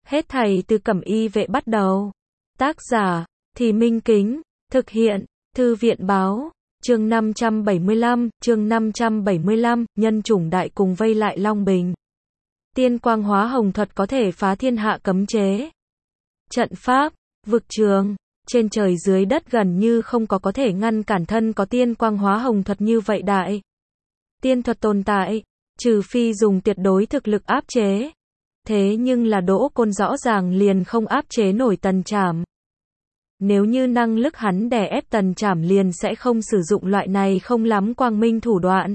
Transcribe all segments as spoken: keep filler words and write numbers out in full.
Hết thảy từ Cẩm Y Vệ bắt đầu. Tác giả, Thì Minh Kính, thực hiện, Thư viện Báo, chương năm trăm bảy mươi lăm, chương năm trăm bảy mươi lăm, nhân chủng đại cùng vây lại Long Bình. Tiên quang hóa hồng thuật có thể phá thiên hạ cấm chế. Trận pháp, vực trường, trên trời dưới đất gần như không có có thể ngăn cản thân có tiên quang hóa hồng thuật như vậy đại. Tiên thuật tồn tại, trừ phi dùng tuyệt đối thực lực áp chế. Thế nhưng là Đỗ Côn rõ ràng liền không áp chế nổi Tần Trảm. Nếu như năng lực hắn đè ép Tần Trảm liền sẽ không sử dụng loại này không lắm quang minh thủ đoạn.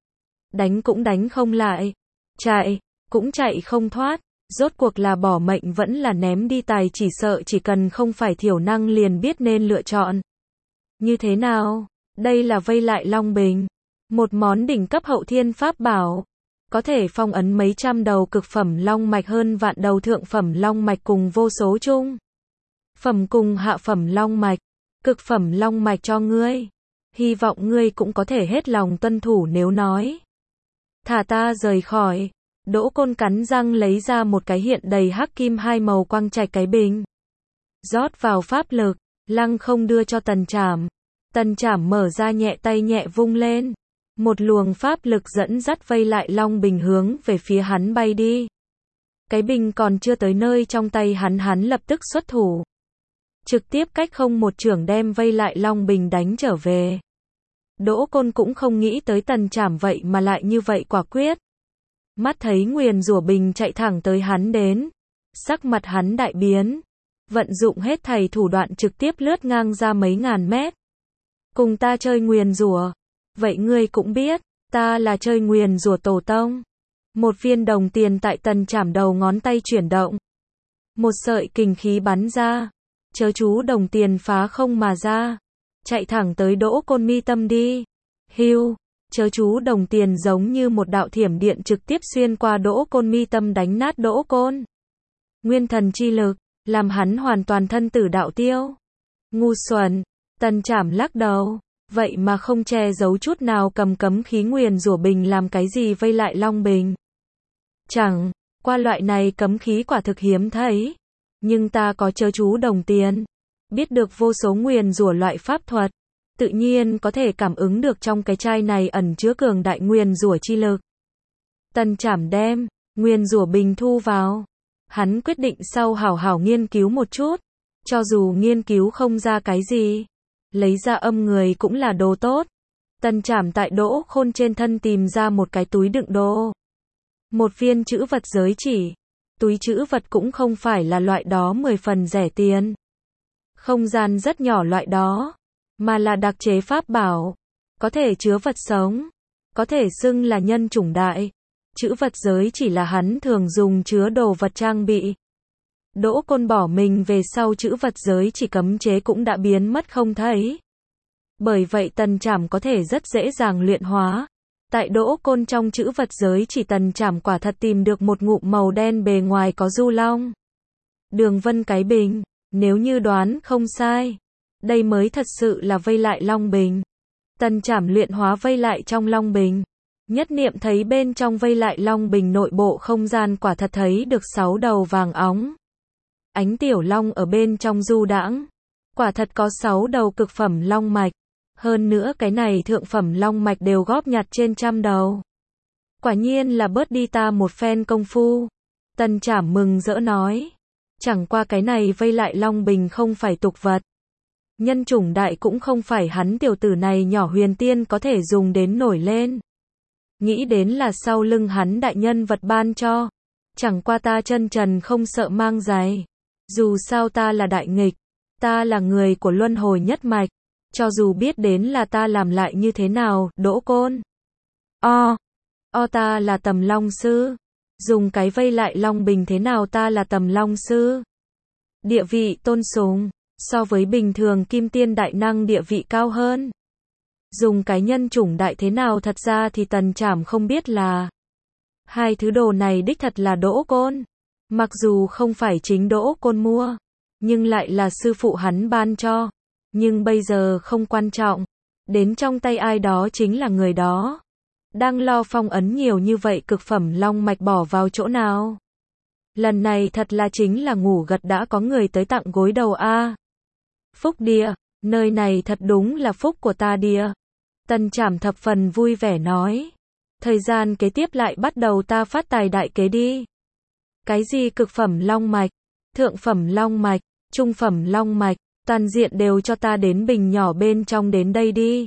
Đánh cũng đánh không lại, chạy, cũng chạy không thoát, rốt cuộc là bỏ mệnh vẫn là ném đi tài, chỉ sợ chỉ cần không phải thiểu năng liền biết nên lựa chọn. Như thế nào? Đây là vây lại Long Bình. Một món đỉnh cấp hậu thiên pháp bảo. Có thể phong ấn mấy trăm đầu cực phẩm long mạch hơn vạn đầu thượng phẩm long mạch cùng vô số chung. Phẩm cùng hạ phẩm long mạch. Cực phẩm long mạch cho ngươi. Hy vọng ngươi cũng có thể hết lòng tuân thủ nếu nói. Thả ta rời khỏi. Đỗ Côn cắn răng lấy ra một cái hiện đầy hắc kim hai màu quang trạch cái bình. Rót vào pháp lực, lăng không đưa cho Tần Trảm. Tần Trảm mở ra nhẹ tay nhẹ vung lên. Một luồng pháp lực dẫn dắt vây lại Long Bình hướng về phía hắn bay đi. Cái bình còn chưa tới nơi trong tay hắn, hắn lập tức xuất thủ. Trực tiếp cách không một chưởng đem vây lại Long Bình đánh trở về. Đỗ Côn cũng không nghĩ tới Tần Trảm vậy mà lại như vậy quả quyết. Mắt thấy nguyền rủa bình chạy thẳng tới hắn đến. Sắc mặt hắn đại biến. Vận dụng hết thảy thủ đoạn trực tiếp lướt ngang ra mấy ngàn mét. Cùng ta chơi nguyền rủa. Vậy ngươi cũng biết, ta là chơi nguyền rủa tổ tông. Một viên đồng tiền tại Tần Trảm đầu ngón tay chuyển động. Một sợi kình khí bắn ra. Chớ chú đồng tiền phá không mà ra. Chạy thẳng tới Đỗ Côn mi tâm đi. Hưu, chớ chú đồng tiền giống như một đạo thiểm điện trực tiếp xuyên qua Đỗ Côn mi tâm đánh nát Đỗ Côn. Nguyên thần chi lực, làm hắn hoàn toàn thân tử đạo tiêu. Ngu xuẩn, Tần Trảm lắc đầu. Vậy mà không che giấu chút nào cầm cấm khí nguyền rủa bình làm cái gì vây lại Long Bình. Chẳng qua loại này cấm khí quả thực hiếm thấy. Nhưng ta có chớ chú đồng tiền. Biết được vô số nguyền rủa loại pháp thuật. Tự nhiên có thể cảm ứng được trong cái chai này ẩn chứa cường đại nguyền rủa chi lực. Tần Trảm đem nguyền rủa bình thu vào. Hắn quyết định sau hảo hảo nghiên cứu một chút. Cho dù nghiên cứu không ra cái gì. Lấy ra âm người cũng là đồ tốt. Tần Trảm tại Đỗ Khôn trên thân tìm ra một cái túi đựng đồ. Một viên chữ vật giới chỉ. Túi chữ vật cũng không phải là loại đó mười phần rẻ tiền. Không gian rất nhỏ loại đó. Mà là đặc chế pháp bảo. Có thể chứa vật sống. Có thể xưng là nhân chủng đại. Chữ vật giới chỉ là hắn thường dùng chứa đồ vật trang bị. Đỗ Côn bỏ mình về sau chữ vật giới chỉ cấm chế cũng đã biến mất không thấy. Bởi vậy Tần Trảm có thể rất dễ dàng luyện hóa. Tại Đỗ Côn trong chữ vật giới chỉ Tần Trảm quả thật tìm được một ngụm màu đen bề ngoài có du long. Đường vân cái bình, nếu như đoán không sai. Đây mới thật sự là vây lại Long Bình. Tần Trảm luyện hóa vây lại trong Long Bình. Nhất niệm thấy bên trong vây lại Long Bình nội bộ không gian quả thật thấy được sáu đầu vàng óng. Ánh tiểu long ở bên trong du đãng. Quả thật có sáu đầu cực phẩm long mạch. Hơn nữa cái này thượng phẩm long mạch đều góp nhặt trên trăm đầu. Quả nhiên là bớt đi ta một phen công phu. Tần Trảm mừng rỡ nói. Chẳng qua cái này vây lại Long Bình không phải tục vật. Nhân chủng đại cũng không phải hắn tiểu tử này nhỏ huyền tiên có thể dùng đến nổi lên. Nghĩ đến là sau lưng hắn đại nhân vật ban cho. Chẳng qua ta chân trần không sợ mang giày. Dù sao ta là đại nghịch, ta là người của luân hồi nhất mạch, cho dù biết đến là ta làm lại như thế nào, Đỗ Côn. O, o ta là Tầm Long Sư, dùng cái vây lại Long Bình thế nào ta là Tầm Long Sư. Địa vị tôn sùng, so với bình thường kim tiên đại năng địa vị cao hơn. Dùng cái nhân chủng đại thế nào thật ra thì Tần Trảm không biết là. Hai thứ đồ này đích thật là Đỗ Côn. Mặc dù không phải chính Đỗ Côn mua, nhưng lại là sư phụ hắn ban cho. Nhưng bây giờ không quan trọng. Đến trong tay ai đó chính là người đó. Đang lo phong ấn nhiều như vậy cực phẩm long mạch bỏ vào chỗ nào? Lần này thật là chính là ngủ gật đã có người tới tặng gối đầu a. Phúc địa, nơi này thật đúng là phúc của ta địa. Tần Trảm thập phần vui vẻ nói. Thời gian kế tiếp lại bắt đầu ta phát tài đại kế đi. Cái gì cực phẩm long mạch, thượng phẩm long mạch, trung phẩm long mạch, toàn diện đều cho ta đến bình nhỏ bên trong đến đây đi.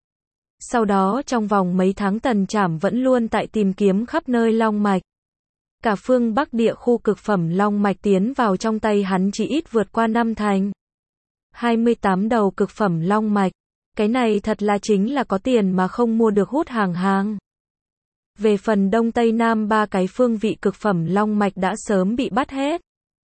Sau đó trong vòng mấy tháng Tần Trảm vẫn luôn tại tìm kiếm khắp nơi long mạch. Cả phương Bắc địa khu cực phẩm long mạch tiến vào trong tay hắn chỉ ít vượt qua năm thành. hai mươi tám đầu cực phẩm long mạch. Cái này thật là chính là có tiền mà không mua được hút hàng hàng. Về phần Đông Tây Nam ba cái phương vị cực phẩm long mạch đã sớm bị bắt hết.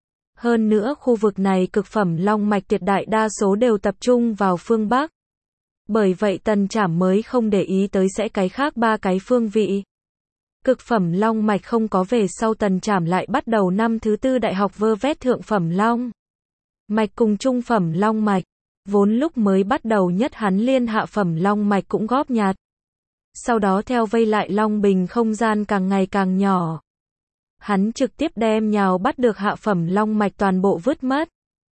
Hơn nữa khu vực này cực phẩm long mạch tuyệt đại đa số đều tập trung vào phương Bắc. Bởi vậy Tần Trảm mới không để ý tới sẽ cái khác ba cái phương vị. Cực phẩm long mạch không có về sau Tần Trảm lại bắt đầu năm thứ tư đại học vơ vét thượng phẩm long mạch cùng trung phẩm long mạch. Vốn lúc mới bắt đầu nhất hắn liên hạ phẩm long mạch cũng góp nhặt. Sau đó theo vây lại long bình không gian càng ngày càng nhỏ. Hắn trực tiếp đem nhào bắt được hạ phẩm long mạch toàn bộ vứt mất.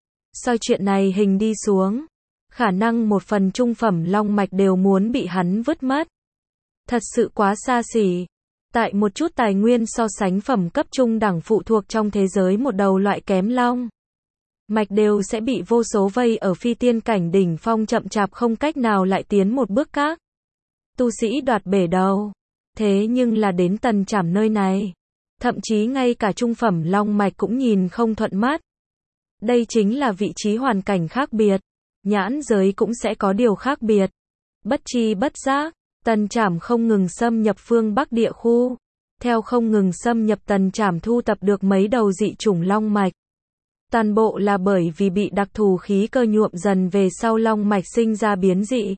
Soi chuyện này hình đi xuống. Khả năng một phần trung phẩm long mạch đều muốn bị hắn vứt mất. Thật sự quá xa xỉ. Tại một chút tài nguyên so sánh phẩm cấp trung đẳng phụ thuộc trong thế giới một đầu loại kém long mạch đều sẽ bị vô số vây ở phi tiên cảnh đỉnh phong chậm chạp không cách nào lại tiến một bước các tu sĩ đoạt bể đầu. Thế nhưng là đến Tần Trảm nơi này, thậm chí ngay cả trung phẩm long mạch cũng nhìn không thuận mắt. Đây chính là vị trí hoàn cảnh khác biệt, nhãn giới cũng sẽ có điều khác biệt. Bất chi bất giác, Tần Trảm không ngừng xâm nhập phương Bắc địa khu. Theo không ngừng xâm nhập Tần Trảm thu tập được mấy đầu dị chủng long mạch. Toàn bộ là bởi vì bị đặc thù khí cơ nhuộm dần về sau long mạch sinh ra biến dị.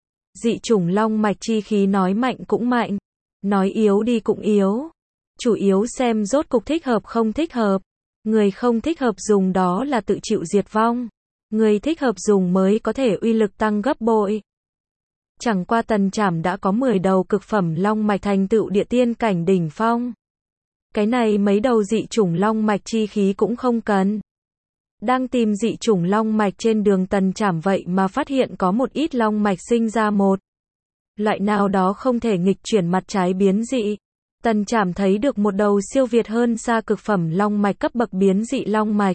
Dị chủng long mạch chi khí nói mạnh cũng mạnh, nói yếu đi cũng yếu. Chủ yếu xem rốt cục thích hợp không thích hợp. Người không thích hợp dùng đó là tự chịu diệt vong. Người thích hợp dùng mới có thể uy lực tăng gấp bội. Chẳng qua Tần Trảm đã có mười đầu cực phẩm long mạch thành tựu địa tiên cảnh đỉnh phong. Cái này mấy đầu dị chủng long mạch chi khí cũng không cần. Đang tìm dị chủng long mạch trên đường Tần Trảm vậy mà phát hiện có một ít long mạch sinh ra một loại nào đó không thể nghịch chuyển mặt trái biến dị. Tần Trảm thấy được một đầu siêu việt hơn xa cực phẩm long mạch cấp bậc biến dị long mạch.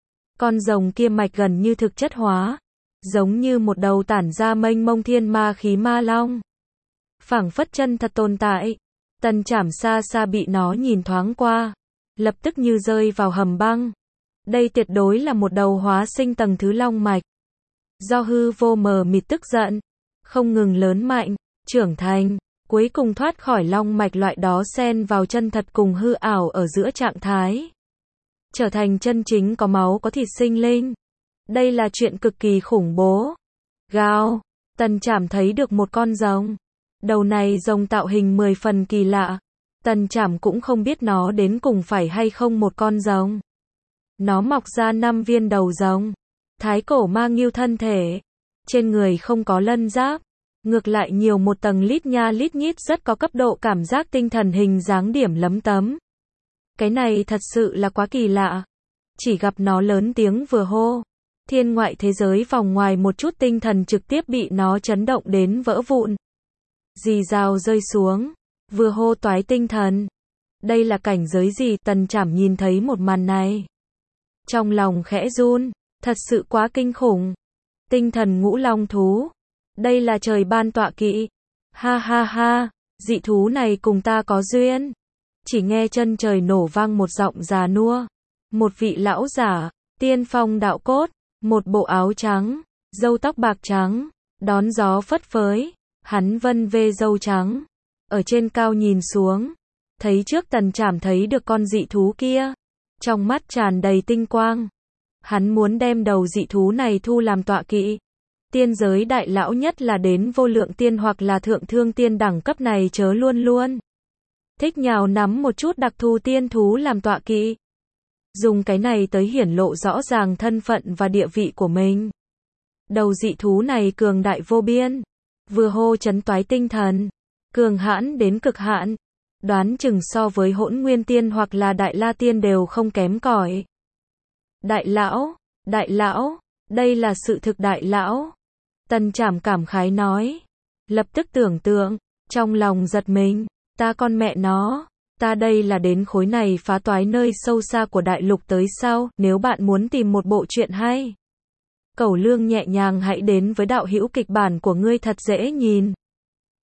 Con rồng kia mạch gần như thực chất hóa, giống như một đầu tản ra mênh mông thiên ma khí ma long. Phảng phất chân thật tồn tại. Tần Trảm xa xa bị nó nhìn thoáng qua, lập tức như rơi vào hầm băng. Đây tuyệt đối là một đầu hóa sinh tầng thứ long mạch. Do hư vô mờ mịt tức giận, không ngừng lớn mạnh, trưởng thành, cuối cùng thoát khỏi long mạch loại đó xen vào chân thật cùng hư ảo ở giữa trạng thái. Trở thành chân chính có máu có thịt sinh linh. Đây là chuyện cực kỳ khủng bố. Gào, Tần Trảm thấy được một con rồng. Đầu này rồng tạo hình mười phần kỳ lạ. Tần Trảm cũng không biết nó đến cùng phải hay không một con rồng. Nó mọc ra năm viên đầu rồng. Thái cổ ma ngưu thân thể. Trên người không có lân giáp. Ngược lại nhiều một tầng lít nha lít nhít rất có cấp độ cảm giác tinh thần hình dáng điểm lấm tấm. Cái này thật sự là quá kỳ lạ. Chỉ gặp nó lớn tiếng vừa hô. Thiên ngoại thế giới vòng ngoài một chút tinh thần trực tiếp bị nó chấn động đến vỡ vụn. Rì rào rơi xuống. Vừa hô toái tinh thần. Đây là cảnh giới gì? Tần Trảm nhìn thấy một màn này. Trong lòng khẽ run. Thật sự quá kinh khủng. Tinh thần ngũ long thú. Đây là trời ban tọa kỵ. Ha ha ha. Dị thú này cùng ta có duyên. Chỉ nghe chân trời nổ vang một giọng già nua. Một vị lão giả. Tiên phong đạo cốt. Một bộ áo trắng. Râu tóc bạc trắng. Đón gió phất phới. Hắn vân vê râu trắng. Ở trên cao nhìn xuống. Thấy trước Tần Trảm thấy được con dị thú kia. Trong mắt tràn đầy tinh quang. Hắn muốn đem đầu dị thú này thu làm tọa kỵ. Tiên giới đại lão nhất là đến vô lượng tiên hoặc là thượng thương tiên đẳng cấp này chớ luôn luôn. Thích nhào nắm một chút đặc thù tiên thú làm tọa kỵ. Dùng cái này tới hiển lộ rõ ràng thân phận và địa vị của mình. Đầu dị thú này cường đại vô biên. Vừa hô chấn toái tinh thần. Cường hãn đến cực hạn. Đoán chừng so với Hỗn Nguyên Tiên hoặc là Đại La Tiên đều không kém cỏi. Đại lão, đại lão, đây là sự thực đại lão. Tần Trảm cảm khái nói. Lập tức tưởng tượng, trong lòng giật mình, ta con mẹ nó, ta đây là đến khối này phá toái nơi sâu xa của đại lục tới sao, nếu bạn muốn tìm một bộ truyện hay. Cẩu Lương nhẹ nhàng hãy đến với đạo hữu kịch bản của ngươi thật dễ nhìn.